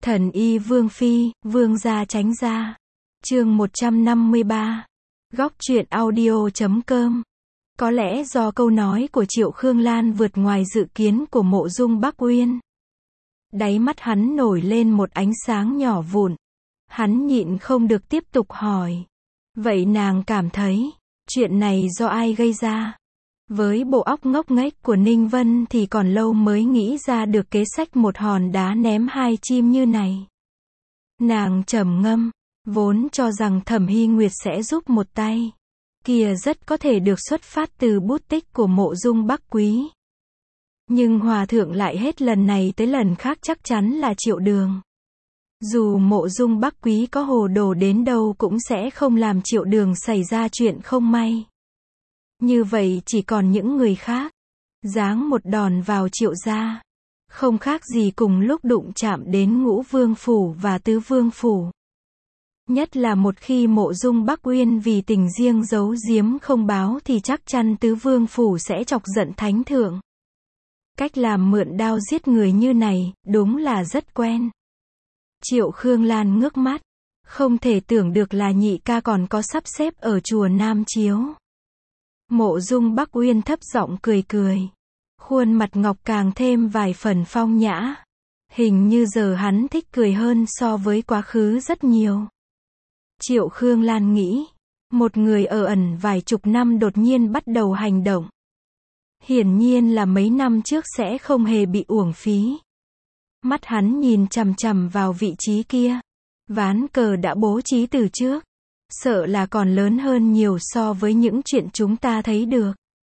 Thần y Vương Phi, Vương gia tránh ra. Chương 153. Góc truyện audio.com. Có lẽ do câu nói của Triệu Khương Lan vượt ngoài dự kiến của Mộ Dung Bắc Uyên. Đáy mắt hắn nổi lên một ánh sáng nhỏ vụn. Hắn nhịn không được tiếp tục hỏi. Vậy nàng cảm thấy, chuyện này do ai gây ra? Với bộ óc ngốc nghếch của Ninh Vân thì còn lâu mới nghĩ ra được kế sách một hòn đá ném hai chim như này. Nàng trầm ngâm, vốn cho rằng Thẩm Hy Nguyệt sẽ giúp một tay. Kia rất có thể được xuất phát từ bút tích của Mộ Dung Bắc Quý. Nhưng Hòa Thượng lại hết lần này tới lần khác chắc chắn là Triệu Đường. Dù Mộ Dung Bắc Quý có hồ đồ đến đâu cũng sẽ không làm Triệu Đường xảy ra chuyện không may. Như vậy chỉ còn những người khác. Giáng một đòn vào Triệu gia. Không khác gì cùng lúc đụng chạm đến Ngũ Vương Phủ và Tứ Vương Phủ. Nhất là một khi Mộ Dung Bắc Uyên vì tình riêng giấu giếm không báo thì chắc chắn Tứ Vương Phủ sẽ chọc giận Thánh Thượng. Cách làm mượn đao giết người như này, đúng là rất quen. Triệu Khương Lan ngước mắt. Không thể tưởng được là nhị ca còn có sắp xếp ở chùa Nam Chiếu. Mộ Dung Bắc Uyên thấp giọng cười cười. Khuôn mặt ngọc càng thêm vài phần phong nhã. Hình như giờ hắn thích cười hơn so với quá khứ rất nhiều. Triệu Khương Lan nghĩ. Một người ở ẩn vài chục năm đột nhiên bắt đầu hành động. Hiển nhiên là mấy năm trước sẽ không hề bị uổng phí. Mắt hắn nhìn chằm chằm vào vị trí kia. Ván cờ đã bố trí từ trước. Sợ là còn lớn hơn nhiều so với những chuyện chúng ta thấy được.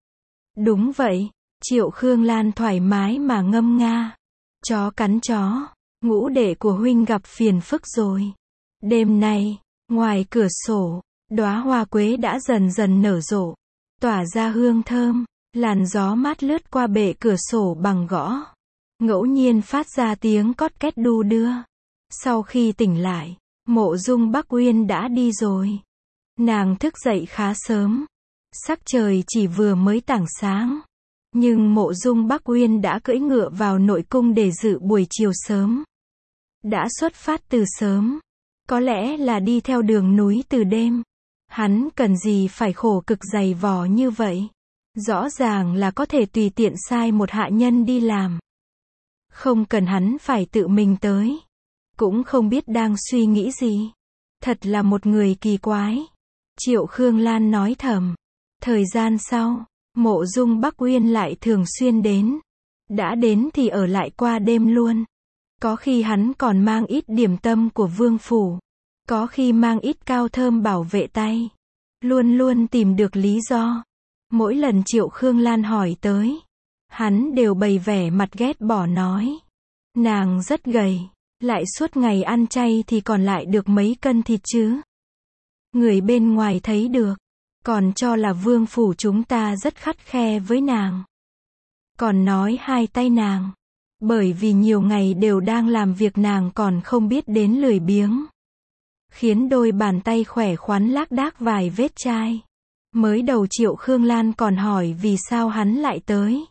Đúng vậy, Triệu Khương Lan thoải mái mà ngâm nga. Chó cắn chó, ngũ đệ của huynh gặp phiền phức rồi. Đêm nay, ngoài cửa sổ, đóa hoa quế đã dần dần nở rộ, tỏa ra hương thơm, làn gió mát lướt qua bệ cửa sổ bằng gõ. Ngẫu nhiên phát ra tiếng cót két đu đưa. Sau khi tỉnh lại, Mộ Dung Bắc Uyên đã đi rồi. Nàng thức dậy khá sớm. Sắc trời chỉ vừa mới tảng sáng. Nhưng Mộ Dung Bắc Uyên đã cưỡi ngựa vào nội cung để dự buổi chiều sớm. Đã xuất phát từ sớm. Có lẽ là đi theo đường núi từ đêm. Hắn cần gì phải khổ cực dày vò như vậy. Rõ ràng là có thể tùy tiện sai một hạ nhân đi làm. Không cần hắn phải tự mình tới. Cũng không biết đang suy nghĩ gì. Thật là một người kỳ quái. Triệu Khương Lan nói thầm. Thời gian sau, Mộ Dung Bắc Uyên lại thường xuyên đến. Đã đến thì ở lại qua đêm luôn. Có khi hắn còn mang ít điểm tâm của Vương Phủ. Có khi mang ít cao thơm bảo vệ tay. Luôn luôn tìm được lý do. Mỗi lần Triệu Khương Lan hỏi tới, hắn đều bày vẻ mặt ghét bỏ nói. Nàng rất gầy. Lại suốt ngày ăn chay thì còn lại được mấy cân thịt chứ. Người bên ngoài thấy được. Còn cho là Vương Phủ chúng ta rất khắt khe với nàng. Còn nói hai tay nàng. Bởi vì nhiều ngày đều đang làm việc nàng còn không biết đến lười biếng. Khiến đôi bàn tay khỏe khoắn lác đác vài vết chai. Mới đầu Triệu Khương Lan còn hỏi vì sao hắn lại tới.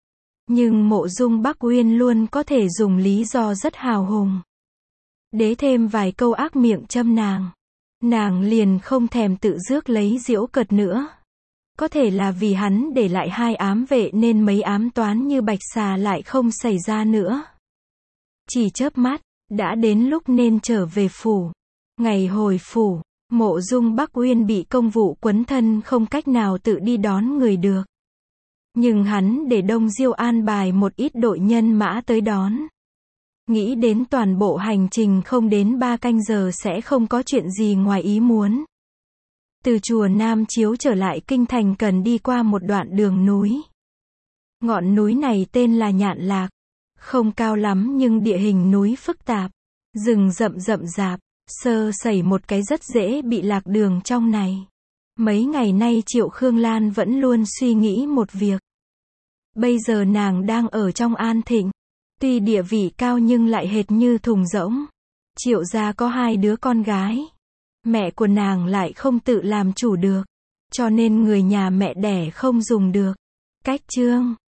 Nhưng Mộ Dung Bắc Uyên luôn có thể dùng lý do rất hào hùng. Đế thêm vài câu ác miệng châm nàng. Nàng liền không thèm tự rước lấy giễu cợt nữa. Có thể là vì hắn để lại hai ám vệ nên mấy ám toán như Bạch Xà lại không xảy ra nữa. Chỉ chớp mắt, đã đến lúc nên trở về phủ. Ngày hồi phủ, Mộ Dung Bắc Uyên bị công vụ quấn thân không cách nào tự đi đón người được. Nhưng hắn để Đông Diêu an bài một ít đội nhân mã tới đón. Nghĩ đến toàn bộ hành trình không đến 3 canh giờ sẽ không có chuyện gì ngoài ý muốn. Từ chùa Nam Chiếu trở lại kinh thành cần đi qua một đoạn đường núi. Ngọn núi này tên là Nhạn Lạc. Không cao lắm nhưng địa hình núi phức tạp. Rừng rậm rậm rạp. Sơ sẩy một cái rất dễ bị lạc đường trong này. Mấy ngày nay Triệu Khương Lan vẫn luôn suy nghĩ một việc. Bây giờ nàng đang ở trong An Thịnh. Tuy địa vị cao nhưng lại hệt như thùng rỗng. Triệu gia có 2 đứa con gái. Mẹ của nàng lại không tự làm chủ được. Cho nên người nhà mẹ đẻ không dùng được. Cách chương